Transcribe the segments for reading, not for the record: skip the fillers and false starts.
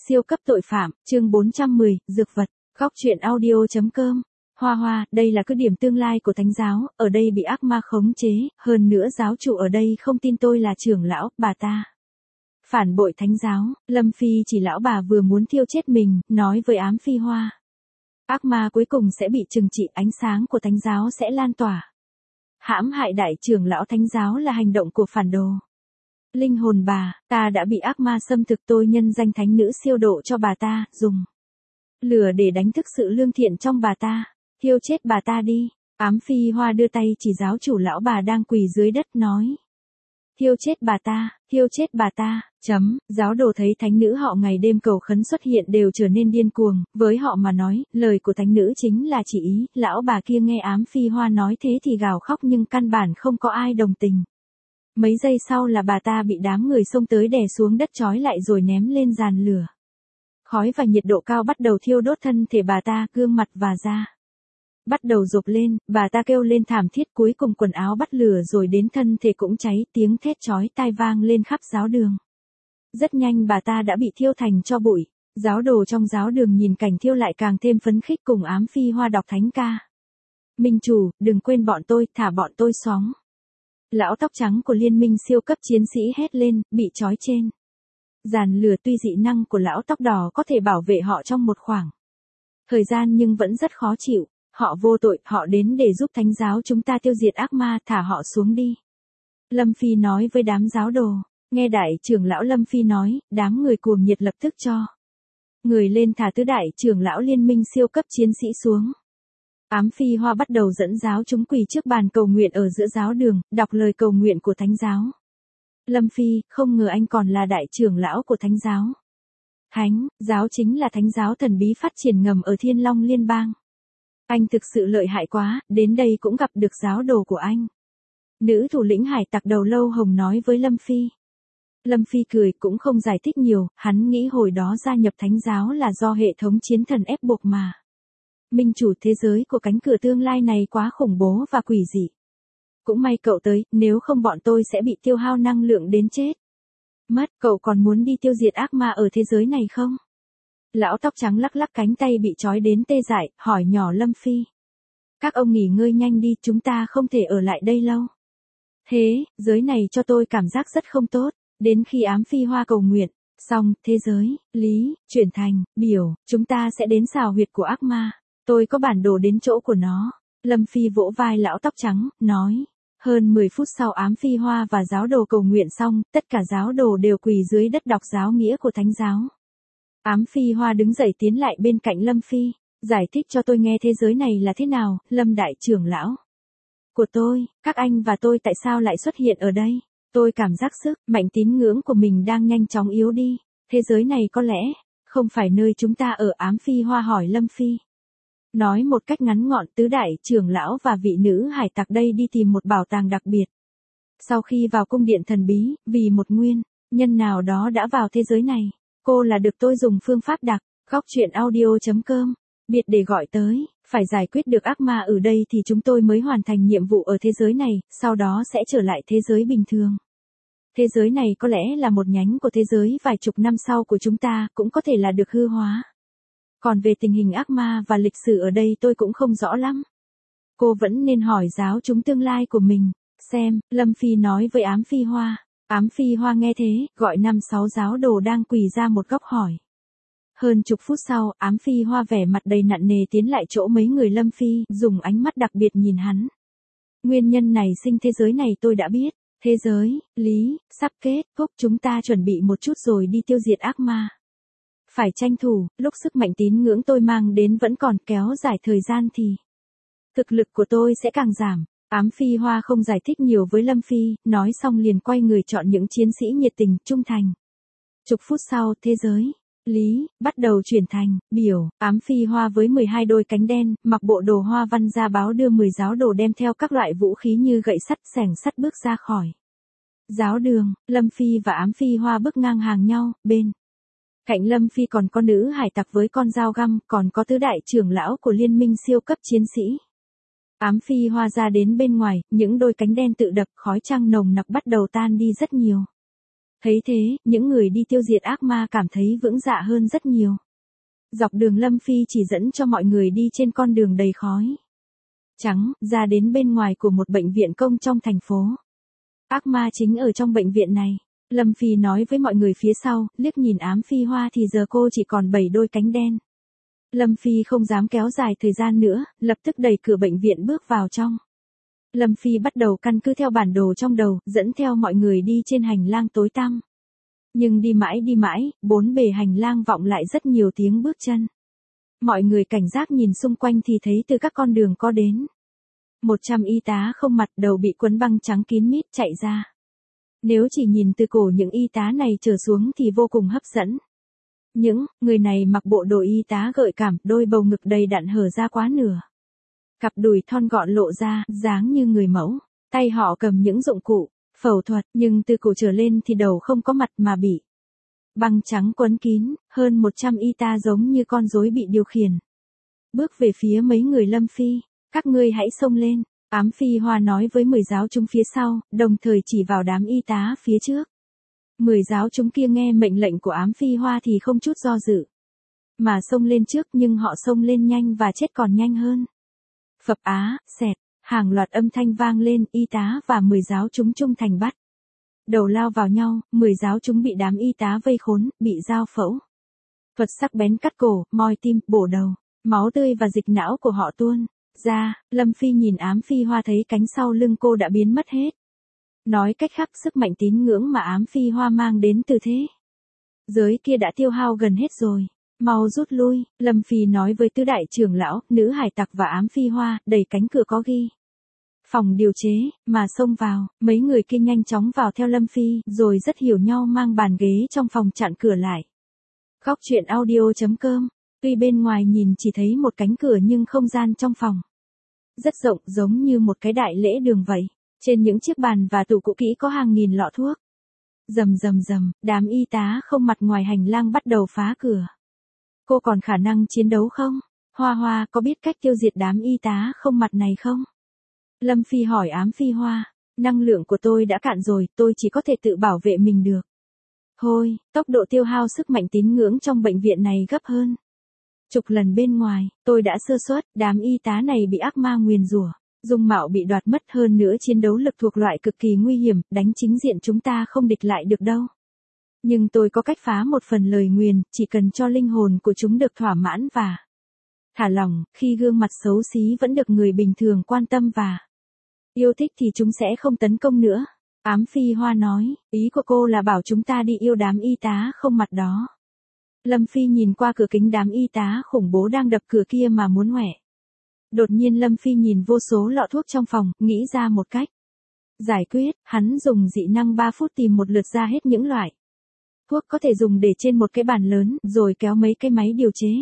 Siêu cấp tội phạm, chương 410, dược vật, góc truyện audio.com. Hoa Hoa, đây là cứ điểm tương lai của thánh giáo, ở đây bị ác ma khống chế, hơn nữa giáo chủ ở đây không tin tôi là trưởng lão, bà ta phản bội thánh giáo. Lâm Phi chỉ lão bà vừa muốn thiêu chết mình, nói với Ám Phi Hoa. Ác ma cuối cùng sẽ bị trừng trị, ánh sáng của thánh giáo sẽ lan tỏa. Hãm hại đại trưởng lão thánh giáo là hành động của phản đồ. Linh hồn bà, ta đã bị ác ma xâm thực, tôi nhân danh thánh nữ siêu độ cho bà ta, dùng lửa để đánh thức sự lương thiện trong bà ta, thiêu chết bà ta đi. Ám Phi Hoa đưa tay chỉ giáo chủ lão bà đang quỳ dưới đất nói. Thiêu chết bà ta, thiêu chết bà ta, giáo đồ thấy thánh nữ họ ngày đêm cầu khấn xuất hiện đều trở nên điên cuồng, với họ mà nói, lời của thánh nữ chính là chỉ ý, lão bà kia nghe Ám Phi Hoa nói thế thì gào khóc nhưng căn bản không có ai đồng tình. Mấy giây sau là bà ta bị đám người xông tới đè xuống đất trói lại rồi ném lên giàn lửa. Khói và nhiệt độ cao bắt đầu thiêu đốt thân thể bà ta, gương mặt và da bắt đầu rộp lên, bà ta kêu lên thảm thiết, cuối cùng quần áo bắt lửa rồi đến thân thể cũng cháy, tiếng thét chói tai vang lên khắp giáo đường. Rất nhanh bà ta đã bị thiêu thành tro bụi, giáo đồ trong giáo đường nhìn cảnh thiêu lại càng thêm phấn khích cùng Ám Phi Hoa đọc thánh ca. Minh chủ, đừng quên bọn tôi, thả bọn tôi xuống. Lão tóc trắng của liên minh siêu cấp chiến sĩ hét lên, bị trói trên giàn lửa, tuy dị năng của lão tóc đỏ có thể bảo vệ họ trong một khoảng thời gian nhưng vẫn rất khó chịu. Họ vô tội, họ đến để giúp thánh giáo chúng ta tiêu diệt ác ma, thả họ xuống đi. Lâm Phi nói với đám giáo đồ. Nghe đại trưởng lão Lâm Phi nói, đám người cuồng nhiệt lập tức cho người lên thả tứ đại trưởng lão liên minh siêu cấp chiến sĩ xuống. Ám Phi Hoa bắt đầu dẫn giáo chúng quỳ trước bàn cầu nguyện ở giữa giáo đường, đọc lời cầu nguyện của thánh giáo. Lâm Phi, không ngờ anh còn là đại trưởng lão của thánh giáo. Thánh giáo chính là thánh giáo thần bí phát triển ngầm ở Thiên Long Liên bang. Anh thực sự lợi hại quá, đến đây cũng gặp được giáo đồ của anh. Nữ thủ lĩnh hải tặc đầu lâu hồng nói với Lâm Phi. Lâm Phi cười cũng không giải thích nhiều, hắn nghĩ hồi đó gia nhập thánh giáo là do hệ thống chiến thần ép buộc mà. Minh chủ, thế giới của cánh cửa tương lai này quá khủng bố và quỷ dị. Cũng may cậu tới, nếu không bọn tôi sẽ bị tiêu hao năng lượng đến chết mất. Cậu còn muốn đi tiêu diệt ác ma ở thế giới này không? Lão tóc trắng lắc lắc cánh tay bị trói đến tê dại, hỏi nhỏ Lâm Phi. Các ông nghỉ ngơi nhanh đi, chúng ta không thể ở lại đây lâu. Thế, giới này cho tôi cảm giác rất không tốt. Đến khi Ám Phi Hoa cầu nguyện xong, thế giới, lý, chuyển thành, biểu, chúng ta sẽ đến xào huyệt của ác ma. Tôi có bản đồ đến chỗ của nó. Lâm Phi vỗ vai lão tóc trắng, nói. Hơn 10 phút sau Ám Phi Hoa và giáo đồ cầu nguyện xong, tất cả giáo đồ đều quỳ dưới đất đọc giáo nghĩa của thánh giáo. Ám Phi Hoa đứng dậy tiến lại bên cạnh Lâm Phi. Giải thích cho tôi nghe thế giới này là thế nào, Lâm đại trưởng lão của tôi, các anh và tôi tại sao lại xuất hiện ở đây? Tôi cảm giác sức mạnh tín ngưỡng của mình đang nhanh chóng yếu đi. Thế giới này có lẽ không phải nơi chúng ta ở. Ám Phi Hoa hỏi Lâm Phi. Nói một cách ngắn gọn, tứ đại trưởng lão và vị nữ hải tặc đây đi tìm một bảo tàng đặc biệt. Sau khi vào cung điện thần bí, vì một nguyên nhân nào đó đã vào thế giới này. Cô là được tôi dùng phương pháp đặc, góc truyện audio.com, biệt để gọi tới, phải giải quyết được ác ma ở đây thì chúng tôi mới hoàn thành nhiệm vụ ở thế giới này, sau đó sẽ trở lại thế giới bình thường. Thế giới này có lẽ là một nhánh của thế giới vài chục năm sau của chúng ta, cũng có thể là được hư hóa. Còn về tình hình ác ma và lịch sử ở đây tôi cũng không rõ lắm. Cô vẫn nên hỏi giáo chúng tương lai của mình, xem, Lâm Phi nói với Ám Phi Hoa. Ám Phi Hoa nghe thế, gọi 5-6 giáo đồ đang quỳ ra một góc hỏi. Hơn chục phút sau, Ám Phi Hoa vẻ mặt đầy nặng nề tiến lại chỗ mấy người Lâm Phi, dùng ánh mắt đặc biệt nhìn hắn. Nguyên nhân này sinh thế giới này tôi đã biết. Thế giới, lý, sắp kết thúc, chúng ta chuẩn bị một chút rồi đi tiêu diệt ác ma. Phải tranh thủ, lúc sức mạnh tín ngưỡng tôi mang đến vẫn còn kéo dài thời gian thì thực lực của tôi sẽ càng giảm. Ám Phi Hoa không giải thích nhiều với Lâm Phi, nói xong liền quay người chọn những chiến sĩ nhiệt tình, trung thành. Chục phút sau, thế giới, lý, bắt đầu chuyển thành, biểu, Ám Phi Hoa với 12 đôi cánh đen, mặc bộ đồ hoa văn ra báo đưa 10 giáo đồ đem theo các loại vũ khí như gậy sắt, xẻng sắt bước ra khỏi giáo đường. Lâm Phi và Ám Phi Hoa bước ngang hàng nhau, bên cạnh Lâm Phi còn có nữ hải tặc với con dao găm, còn có tứ đại trưởng lão của liên minh siêu cấp chiến sĩ. Ám Phi Hoa ra đến bên ngoài, những đôi cánh đen tự đập, khói trăng nồng nặc bắt đầu tan đi rất nhiều. Thấy thế, những người đi tiêu diệt ác ma cảm thấy vững dạ hơn rất nhiều. Dọc đường Lâm Phi chỉ dẫn cho mọi người đi trên con đường đầy khói trắng, ra đến bên ngoài của một bệnh viện công trong thành phố. Ác ma chính ở trong bệnh viện này. Lâm Phi nói với mọi người phía sau, liếc nhìn Ám Phi Hoa thì giờ cô chỉ còn 7 đôi cánh đen. Lâm Phi không dám kéo dài thời gian nữa, lập tức đẩy cửa bệnh viện bước vào trong. Lâm Phi bắt đầu căn cứ theo bản đồ trong đầu, dẫn theo mọi người đi trên hành lang tối tăm. Nhưng đi mãi, bốn bề hành lang vọng lại rất nhiều tiếng bước chân. Mọi người cảnh giác nhìn xung quanh thì thấy từ các con đường có đến 100 y tá không mặt, đầu bị quấn băng trắng kín mít chạy ra. Nếu chỉ nhìn từ cổ những y tá này trở xuống thì vô cùng hấp dẫn. Những người này mặc bộ đồ y tá gợi cảm, đôi bầu ngực đầy đặn hở ra quá nửa. Cặp đùi thon gọn lộ ra, dáng như người mẫu. Tay họ cầm những dụng cụ phẫu thuật, nhưng từ cổ trở lên thì đầu không có mặt mà bị băng trắng quấn kín. Hơn 100 y tá giống như con rối bị điều khiển. Bước về phía mấy người Lâm Phi. Các ngươi hãy xông lên. Ám Phi Hoa nói với 10 giáo chúng phía sau, đồng thời chỉ vào đám y tá phía trước. 10 giáo chúng kia nghe mệnh lệnh của Ám Phi Hoa thì không chút do dự. Mà xông lên trước, nhưng họ xông lên nhanh và chết còn nhanh hơn. Phập á, xẹt, hàng loạt âm thanh vang lên, y tá và 10 giáo chúng trung thành bắt đầu lao vào nhau. 10 giáo chúng bị đám y tá vây khốn, bị dao phẫu thuật sắc bén cắt cổ, moi tim, bổ đầu. Máu tươi và dịch não của họ tuôn ra. Lâm Phi nhìn Ám Phi Hoa thấy cánh sau lưng cô đã biến mất hết. Nói cách khác, sức mạnh tín ngưỡng mà Ám Phi Hoa mang đến từ thế giới kia đã tiêu hao gần hết rồi. Mau rút lui. Lâm Phi nói với tứ đại trưởng lão, nữ hải tặc và Ám Phi Hoa, đẩy cánh cửa có ghi phòng điều chế, mà xông vào. Mấy người kia nhanh chóng vào theo Lâm Phi, rồi rất hiểu nhau mang bàn ghế trong phòng chặn cửa lại. Góc truyện audio.com. Tuy bên ngoài nhìn chỉ thấy một cánh cửa nhưng không gian trong phòng rất rộng, giống như một cái đại lễ đường vậy. Trên những chiếc bàn và tủ cũ kỹ có hàng nghìn lọ thuốc. Rầm, đám y tá không mặt ngoài hành lang bắt đầu phá cửa. Cô còn khả năng chiến đấu không? Hoa Hoa có biết cách tiêu diệt đám y tá không mặt này không? Lâm Phi hỏi Ám Phi Hoa. Năng lượng của tôi đã cạn rồi, tôi chỉ có thể tự bảo vệ mình được. Thôi, tốc độ tiêu hao sức mạnh tín ngưỡng trong bệnh viện này gấp hơn chục lần bên ngoài. Tôi đã sơ suất, đám y tá này bị ác ma nguyền rủa, dung mạo bị đoạt mất, hơn nữa chiến đấu lực thuộc loại cực kỳ nguy hiểm, đánh chính diện chúng ta không địch lại được đâu. Nhưng tôi có cách phá một phần lời nguyền, chỉ cần cho linh hồn của chúng được thỏa mãn và thả lỏng, khi gương mặt xấu xí vẫn được người bình thường quan tâm và yêu thích thì chúng sẽ không tấn công nữa. Ám Phi Hoa nói, ý của cô là bảo chúng ta đi yêu đám y tá không mặt đó. Lâm Phi nhìn qua cửa kính đám y tá khủng bố đang đập cửa kia mà muốn ngoẻ. Đột nhiên Lâm Phi nhìn vô số lọ thuốc trong phòng, nghĩ ra một cách giải quyết. Hắn dùng dị năng 3 phút tìm một lượt ra hết những loại thuốc có thể dùng để trên một cái bàn lớn, rồi kéo mấy cái máy điều chế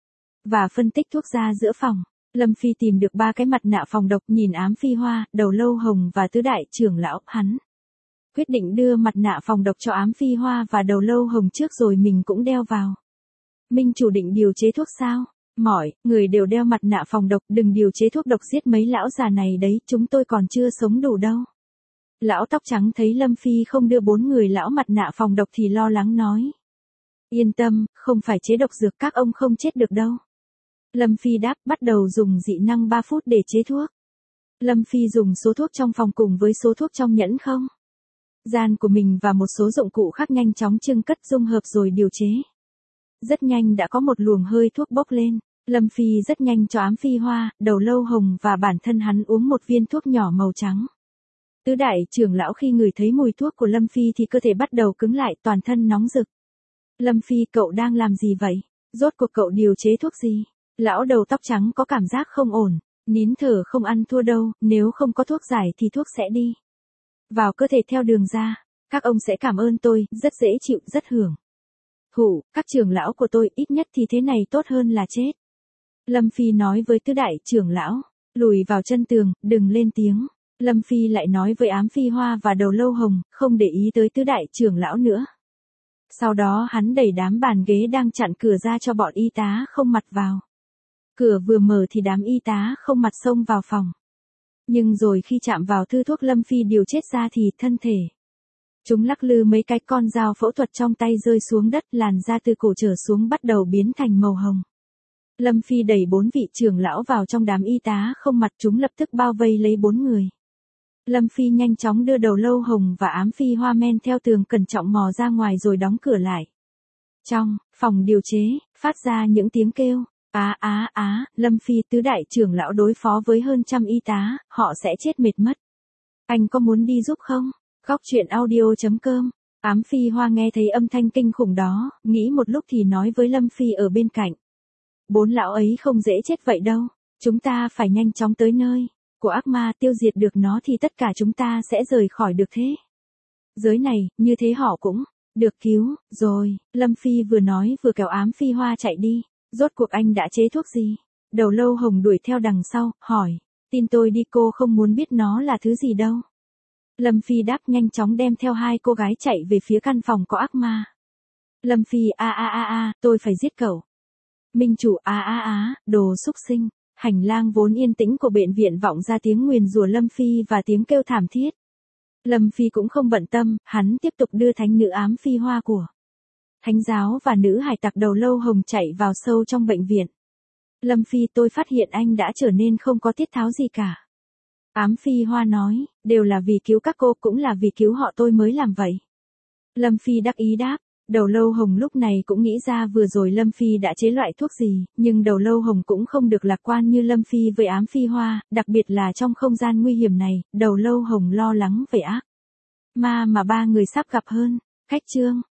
và phân tích thuốc ra giữa phòng. Lâm Phi tìm được 3 cái mặt nạ phòng độc, nhìn Ám Phi Hoa, Đầu Lâu Hồng và tứ đại trưởng lão. Hắn quyết định đưa mặt nạ phòng độc cho Ám Phi Hoa và Đầu Lâu Hồng trước rồi mình cũng đeo vào. Minh chủ định điều chế thuốc sao? Mọi người đều đeo mặt nạ phòng độc, đừng điều chế thuốc độc giết mấy lão già này đấy, chúng tôi còn chưa sống đủ đâu. Lão tóc trắng thấy Lâm Phi không đưa 4 người lão mặt nạ phòng độc thì lo lắng nói. Yên tâm, không phải chế độc dược, các ông không chết được đâu. Lâm Phi đáp, bắt đầu dùng dị năng 3 phút để chế thuốc. Lâm Phi dùng số thuốc trong phòng cùng với số thuốc trong nhẫn không gian của mình và một số dụng cụ khác nhanh chóng trưng cất dung hợp rồi điều chế. Rất nhanh đã có một luồng hơi thuốc bốc lên. Lâm Phi rất nhanh cho Ám Phi Hoa, Đầu Lâu Hồng và bản thân hắn uống một viên thuốc nhỏ màu trắng. Tứ đại trưởng lão khi ngửi thấy mùi thuốc của Lâm Phi thì cơ thể bắt đầu cứng lại, toàn thân nóng rực. Lâm Phi, cậu đang làm gì vậy? Rốt cuộc cậu điều chế thuốc gì? Lão đầu tóc trắng có cảm giác không ổn, nín thở không ăn thua đâu, nếu không có thuốc giải thì thuốc sẽ đi vào cơ thể theo đường ra. Các ông sẽ cảm ơn tôi, rất dễ chịu, rất hưởng thụ. Các trưởng lão của tôi, ít nhất thì thế này tốt hơn là chết. Lâm Phi nói với tứ đại trưởng lão, lùi vào chân tường, đừng lên tiếng. Lâm Phi lại nói với Ám Phi Hoa và Đầu Lâu Hồng, không để ý tới tứ đại trưởng lão nữa. Sau đó hắn đẩy đám bàn ghế đang chặn cửa ra cho bọn y tá không mặt vào. Cửa vừa mở thì đám y tá không mặt xông vào phòng. Nhưng rồi khi chạm vào thư thuốc Lâm Phi điều chết ra thì thân thể Chúng lắc lư mấy cái, con dao phẫu thuật trong tay rơi xuống đất, làn da từ cổ trở xuống bắt đầu biến thành màu hồng. Lâm Phi đẩy 4 vị trưởng lão vào trong đám y tá không mặt, chúng lập tức bao vây lấy 4 người. Lâm Phi nhanh chóng đưa Đầu Lâu Hồng và Ám Phi Hoa men theo tường cẩn trọng mò ra ngoài rồi đóng cửa lại. Trong phòng điều chế, phát ra những tiếng kêu. Lâm Phi, tứ đại trưởng lão đối phó với hơn trăm y tá, họ sẽ chết mệt mất. Anh có muốn đi giúp không? Góc truyện audio.com. Ám Phi Hoa nghe thấy âm thanh kinh khủng đó, nghĩ một lúc thì nói với Lâm Phi ở bên cạnh. 4 lão ấy không dễ chết vậy đâu. Chúng ta phải nhanh chóng tới nơi của ác ma, tiêu diệt được nó thì tất cả chúng ta sẽ rời khỏi được thế giới này, như thế họ cũng được cứu rồi. Lâm Phi vừa nói vừa kéo Ám Phi Hoa chạy đi. Rốt cuộc anh đã chế thuốc gì? Đầu Lâu Hồng đuổi theo đằng sau, hỏi. Tin tôi đi, cô không muốn biết nó là thứ gì đâu. Lâm Phi đáp, nhanh chóng đem theo 2 cô gái chạy về phía căn phòng có ác ma. Lâm Phi, tôi phải giết cậu. Minh chủ, đồ xúc sinh. Hành lang vốn yên tĩnh của bệnh viện vọng ra tiếng nguyền rủa Lâm Phi và tiếng kêu thảm thiết. Lâm Phi cũng không bận tâm, hắn tiếp tục đưa thánh nữ Ám Phi Hoa của thánh giáo và nữ hải tặc Đầu Lâu Hồng chạy vào sâu trong bệnh viện. Lâm Phi, tôi phát hiện anh đã trở nên không có tiết tháo gì cả. Ám Phi Hoa nói, đều là vì cứu các cô, cũng là vì cứu họ tôi mới làm vậy. Lâm Phi đắc ý đáp. Đầu Lâu Hồng lúc này cũng nghĩ ra vừa rồi Lâm Phi đã chế loại thuốc gì, nhưng Đầu Lâu Hồng cũng không được lạc quan như Lâm Phi với Ám Phi Hoa, đặc biệt là trong không gian nguy hiểm này, Đầu Lâu Hồng lo lắng về ác ma mà 3 người sắp gặp hơn. Khách chương.